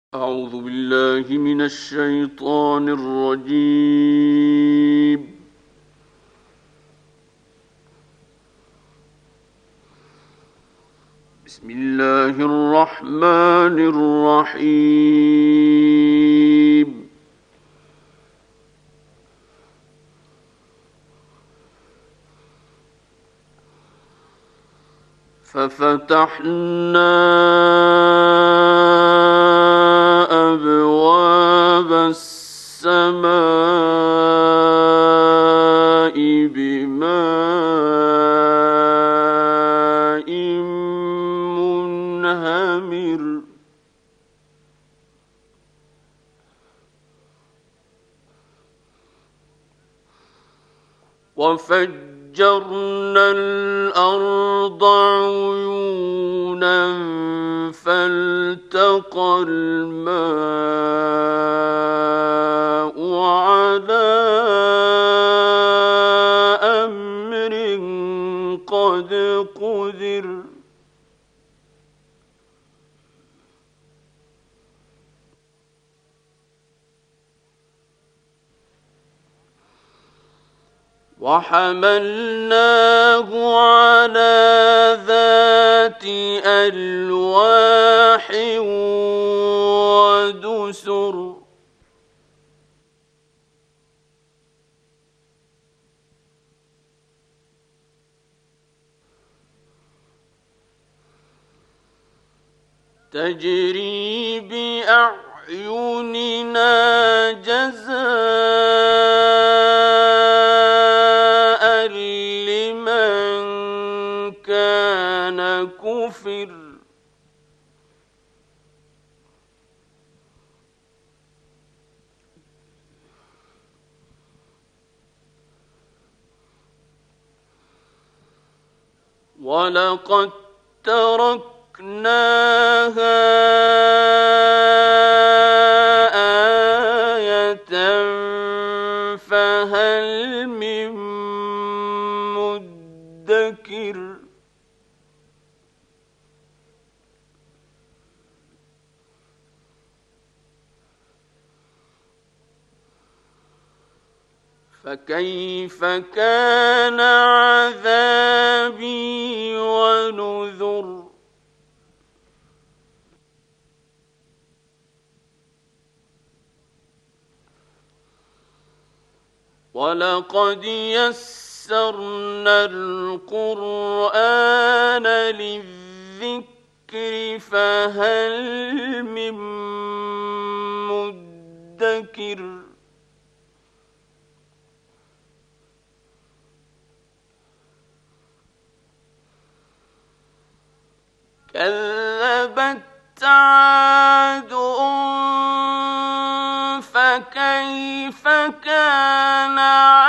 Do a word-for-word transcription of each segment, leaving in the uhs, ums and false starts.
أعوذ بالله من الشيطان الرجيم. بسم الله الرحمن الرحيم. ففتحنا أبواب السماء بماء منهمر وفجرنا الأرض عيونا فالتقى الماء على أمر قد قدر وحملناه على ذات ألواح ودسر تجري بأعيننا جزاء لمن كان كفر ولقد تركناها آية فهل من مدكر فكيف كان عذابي ونذر ولقد يسرنا القرآن للذكر فهل من مدكر كذبت عاد فكيف كان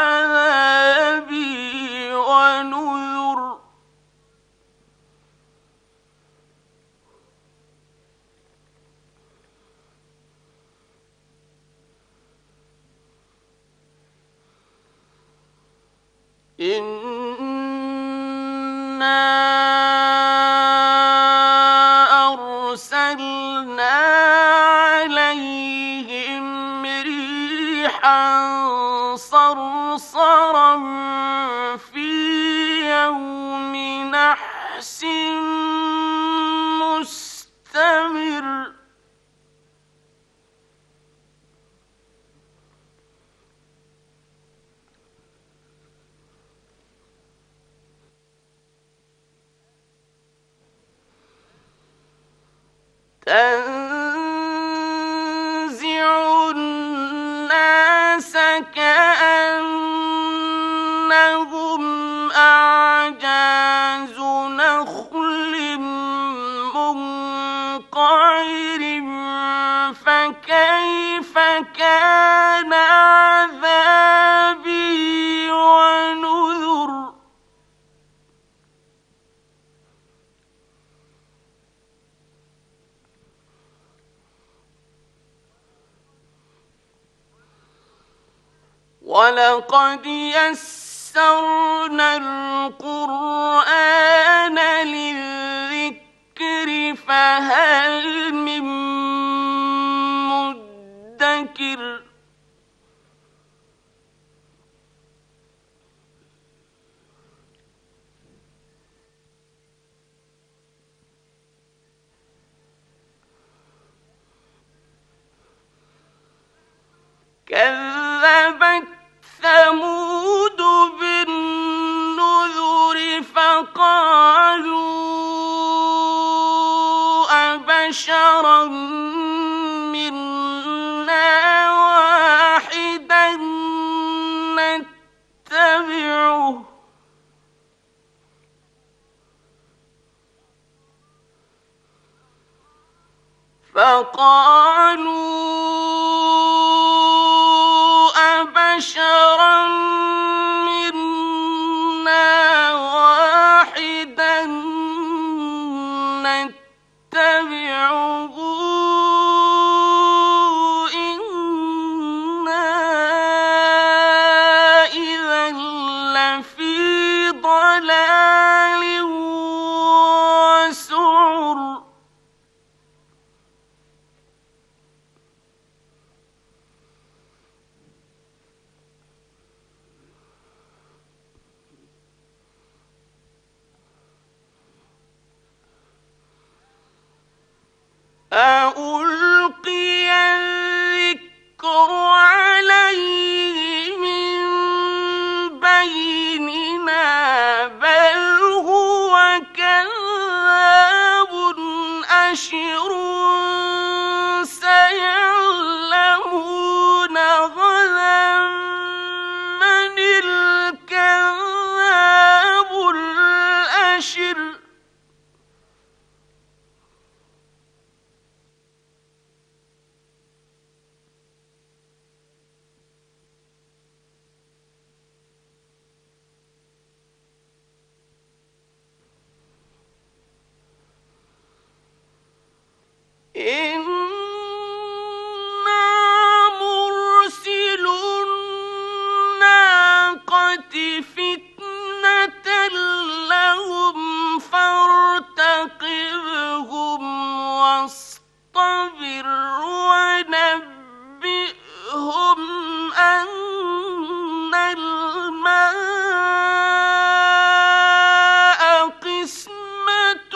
عذابي ونذر إنا أرسلنا عليهم ريحا صرصرا في يوم نحس مستمر تنزع الناس كأنهم أعجاز نخل منقعر فكيف كان عذابي ونذر ولقد يسرنا القرآن للذكر فهل من مدكر كذبت ثمود بالنذر فقالوا أبشرا منا واحدا نتبعه فقالوا أبشرا منا واحدا نتبعه إنا إذا لفي ضلال وسعر أُلْقِيَ الذِّكْرُ عَلَيْهِ مِن بَيْنِنَا بَلْ هُوَ كَذَّابٌ أَشِرٌ سَيَعْلَمُونَ غَدًا مَّنِ الْكَذَّابُ الْأَشِرُ إِنَّا مُرْسِلُو النَّاقَةِ فِتْنَةً لَّهُمْ فَارْتَقِبْهُمْ وَاصْطَبِرْ وَنَبِّئْهُمْ أَنَّ الْمَاءَ قِسْمَةٌ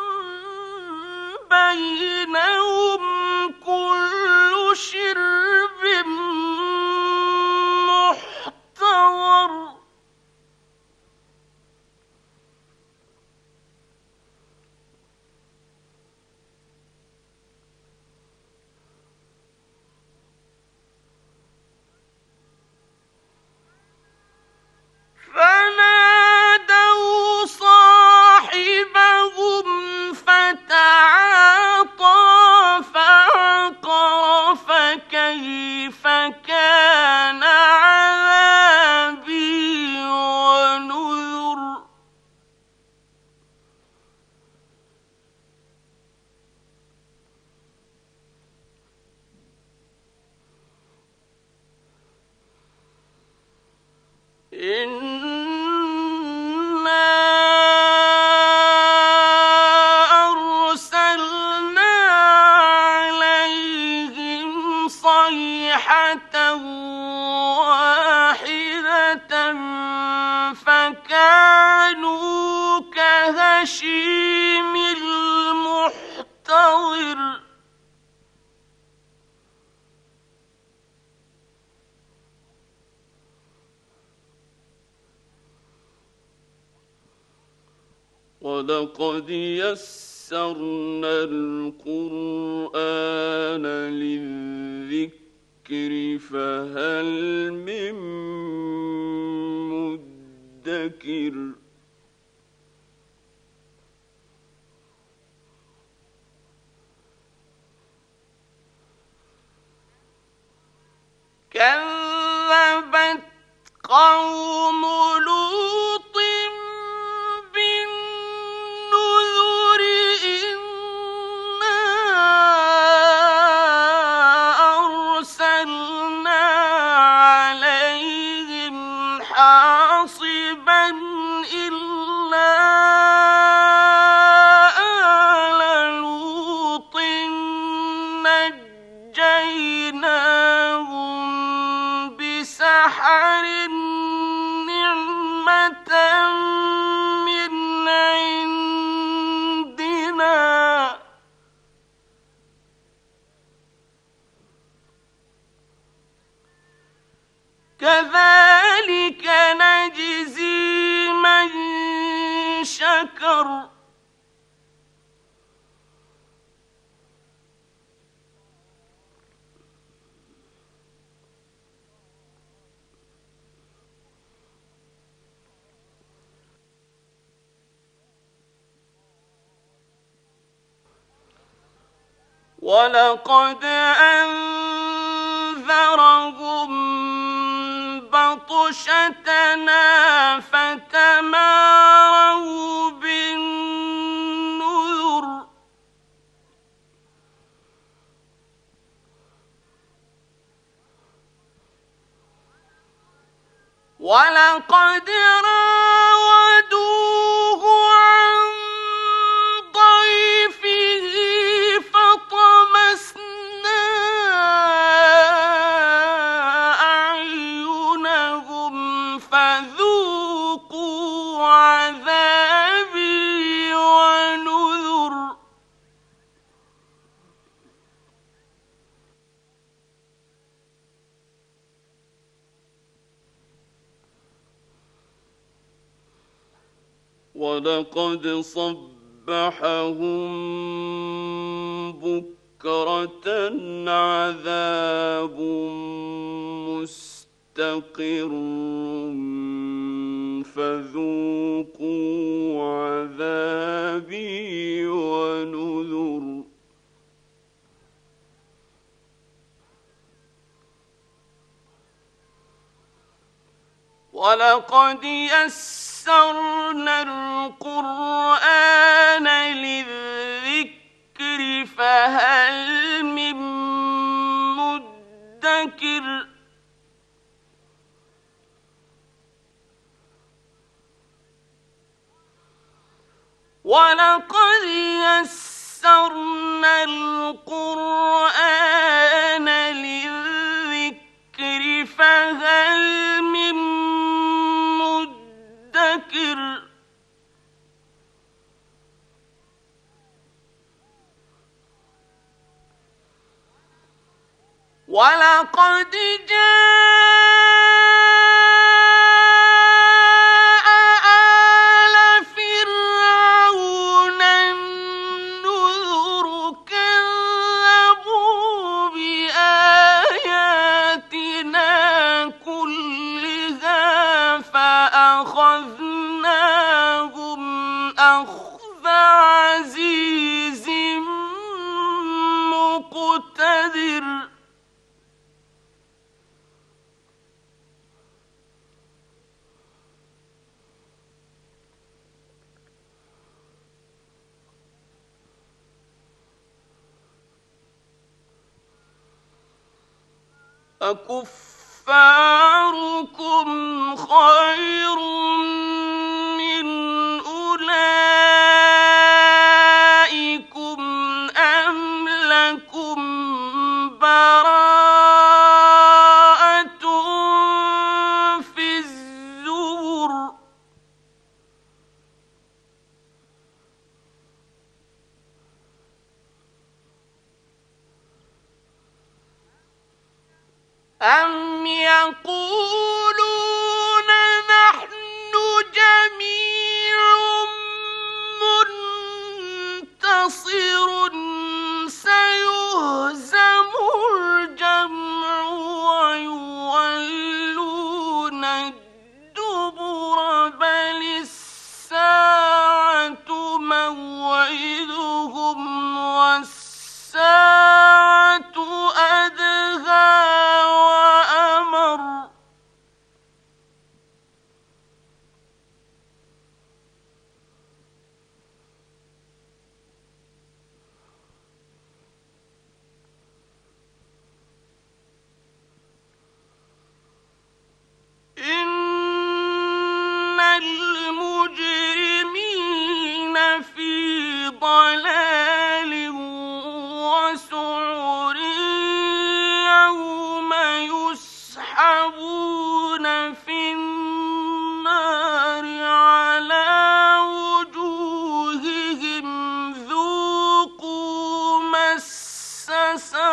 بَيْنَهُمْ كُلُّ شِرْبٍ مُّحْتَضَرٌ فَنَادَوْا صَاحِبَهُمْ فَتَعَاطَىٰ فَعَقَرَ فَكَيْفَ كَانَ عَذَابِي وَنُذُرِ إِنَّا أَرْسَلْنَا عَلَيْهِمْ صَيْحَةً وَاحِدَةً فَكَانُوا كَهَشِيمِ الْمُحْتَظِرِ وَلَقَدْ يَسَّرْنَا الْقُرْآنَ لِلذِّكْرِ فَهَلْ مِن مُّدَّكِرٍ كَذَّبَتْ قَوْمُ لُوطٍ بِالنُّذُرِ إِنَّا أَرْسَلْنَا عَلَيْهِمْ حَاصِبًا إِلَّا آلَ لُوطٍ نَجَّيْنَاهُم ونجيناهم بسحر نعمة من عندنا كذلك نجزي من شكر ولقد أنذرهم بطشتنا فتماروا بالنذر ولقد راودوه عن ضيفه فطمسنا أعينهم فذوقوا عذابي ونذر ولقد صبحهم بكرة عذاب مستقر فذوقوا عذابي ونذر ولقد يسرنا القرآن للذكر فهل من مدكر ولقد يسرنا القرآن للذكر فهل من مدكر ولقد جاء آل فرعون النذر كذبوا بآياتنا كلها فأخذناهم أخذ عزيز مقتدر أكفاركم خير من أولئكم أم لكم براءة في الزبر أم يقولون نحن جميع منتصر سيهزم الجمع ويولون الدبر بل الساعة موعدهم والساعة أدهى وأمر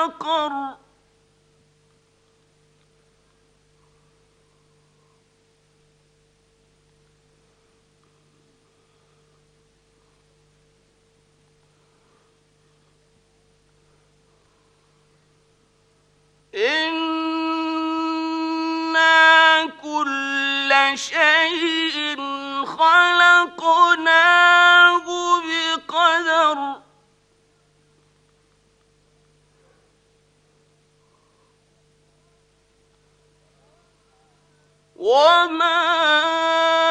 وسقر إنا كل شيء خلقناه بقدر وما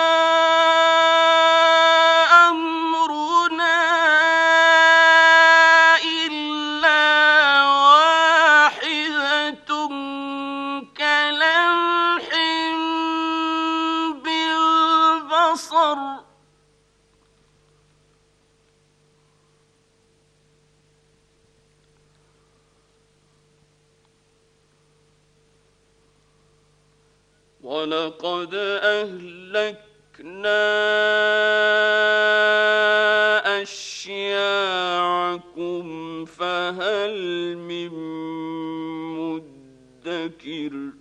ولقد أهلكنا أشياعكم فهل من مدكر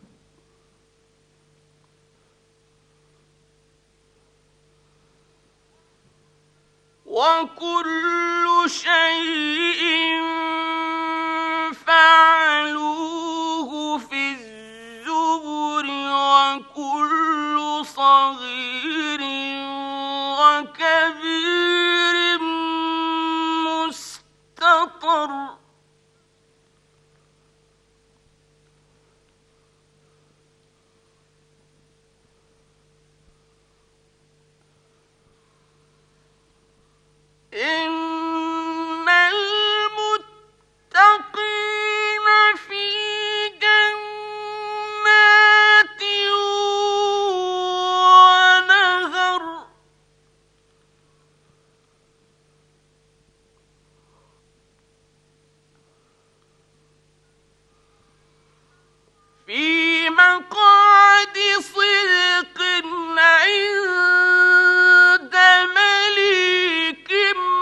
وكل شيء فعلوه في الزبر وكل صغير وكبير مستطر إن المتقين في جنات ونهر في مقعد صدق عند مليك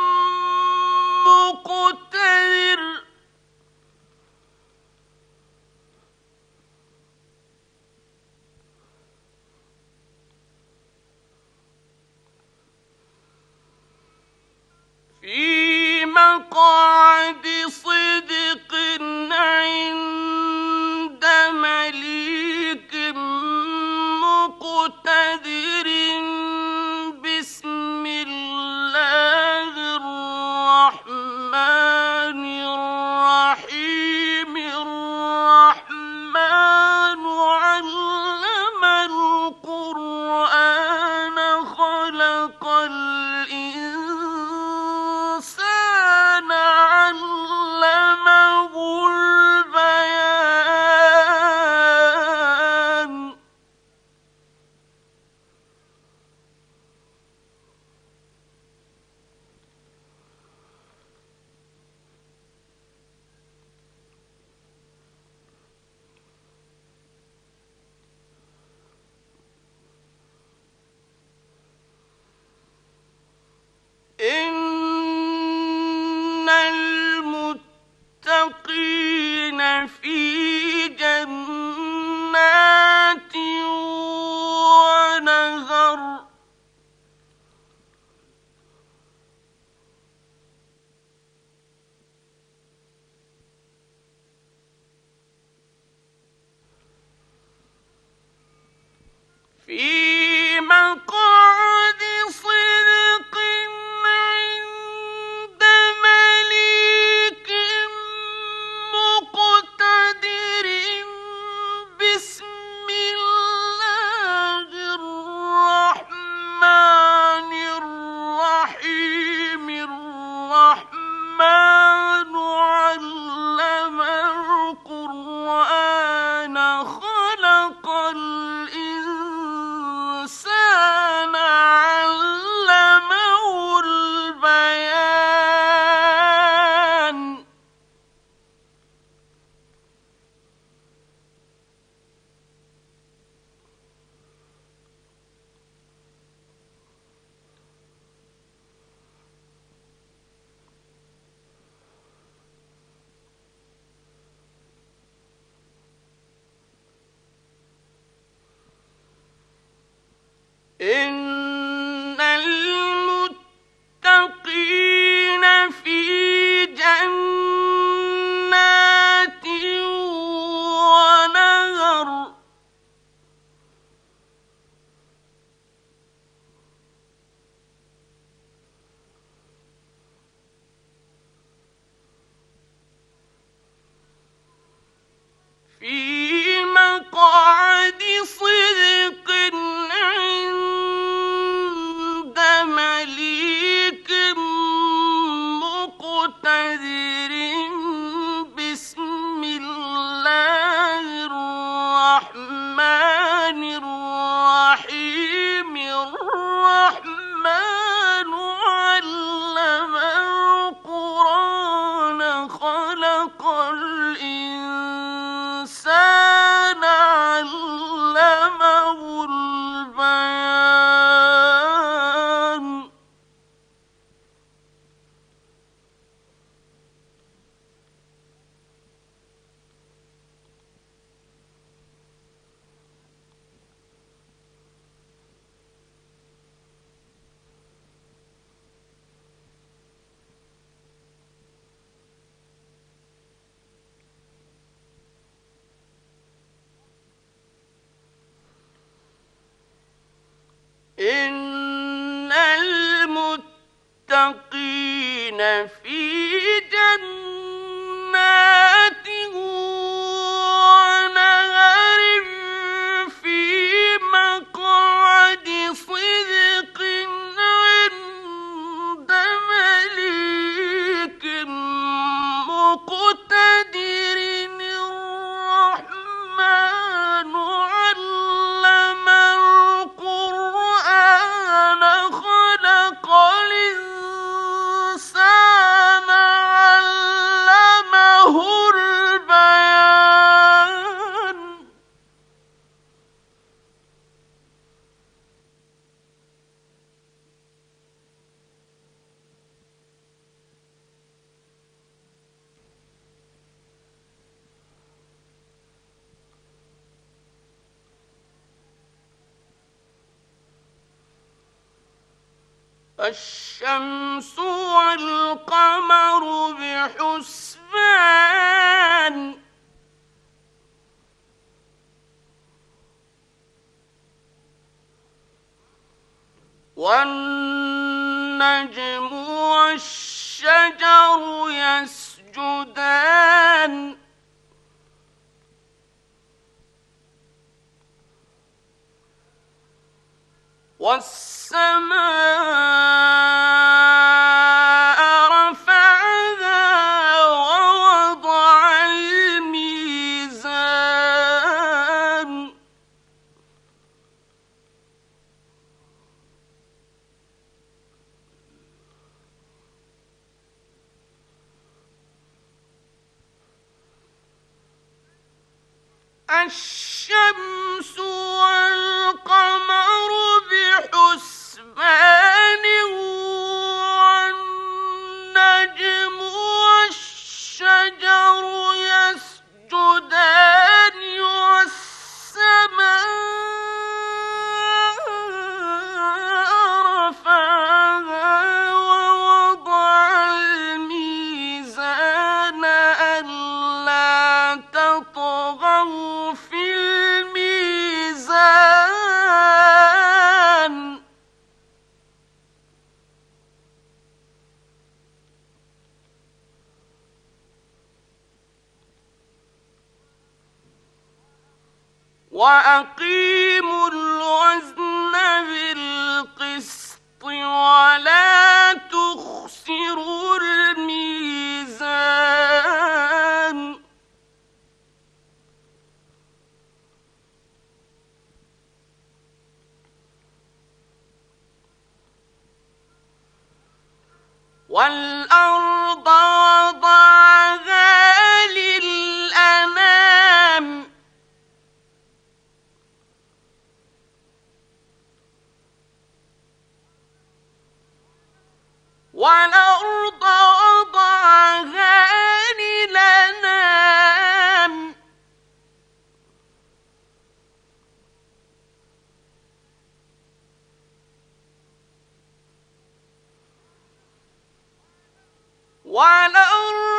مقتدر في مقعد صدق عند مليك مقتدر بسم الله الرحمن الرحيم الرحمن علم القرآن خلق الإنسان علمه البيان إن المتقين في جنات ونهر في مقعد صدق عند مليك مقتدر بسم الله الرحمن الرحيم الرحمن علم القرآن خلق الإنسان في مقعد صدق عند مليك مقتدر. بسم الله الرحمن الرحيم. الرحمن علم القرآن خلق الإنسان علمه البيان. إن المتقين في جنات ونهر في مقعد صدق عند مليك مقتدر. الرحمن علم القرآن خلق الإنسان علمه البيان. الشمس والقمر بحسبان. والنجم والشجر يسجدان. والسماء رفعها ووضع الميزان. الشمس والقمر بحسبان. والنجم والشجر يسجدان. والسماء رفعها ووضع الميزان ألا تطغوا في الميزان. وأقيموا الوزن بالقسط ولا تخسروا الميزان. والأرض وضعها للأنام. والأرض وضعها للأنام. والأرض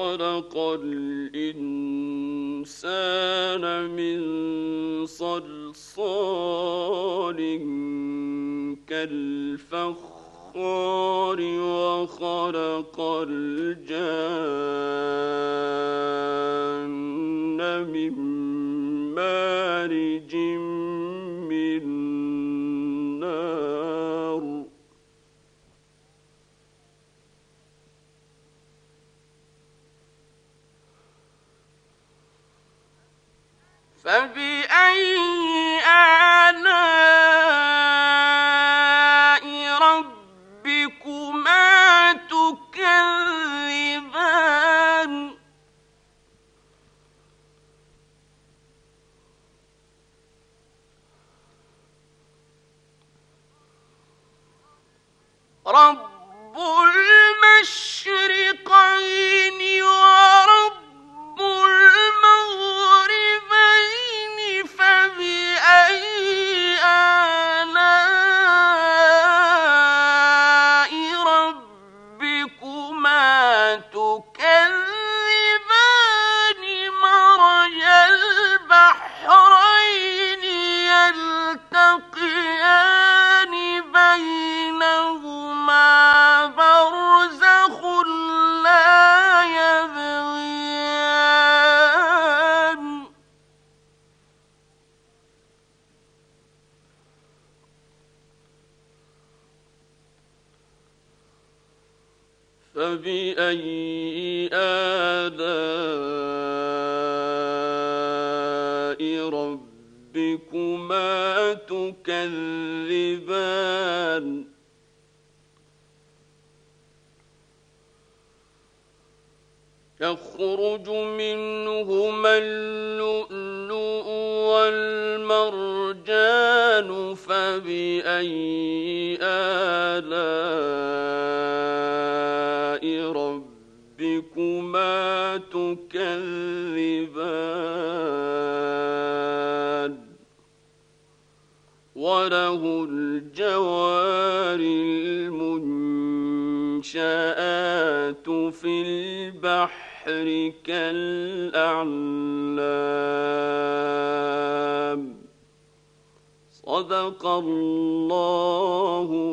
خلق الإنسان من صلصال كالفخار وخلق الجان من مارج من نار فبأي آلاء ربكما تكذبان رب المشرقين ورب المغربين فبأي آلاء ربكما تكذبان مرج البحرين يلتقيان بينهما برزخ لا يبغيان فبأي آلاء ربكما تكذبان يخرج منهما اللؤلؤ والمرجان فبأي آلاء ربكما تكذبان وله الجوار المنشآت في البحر كالأعلام صدق الله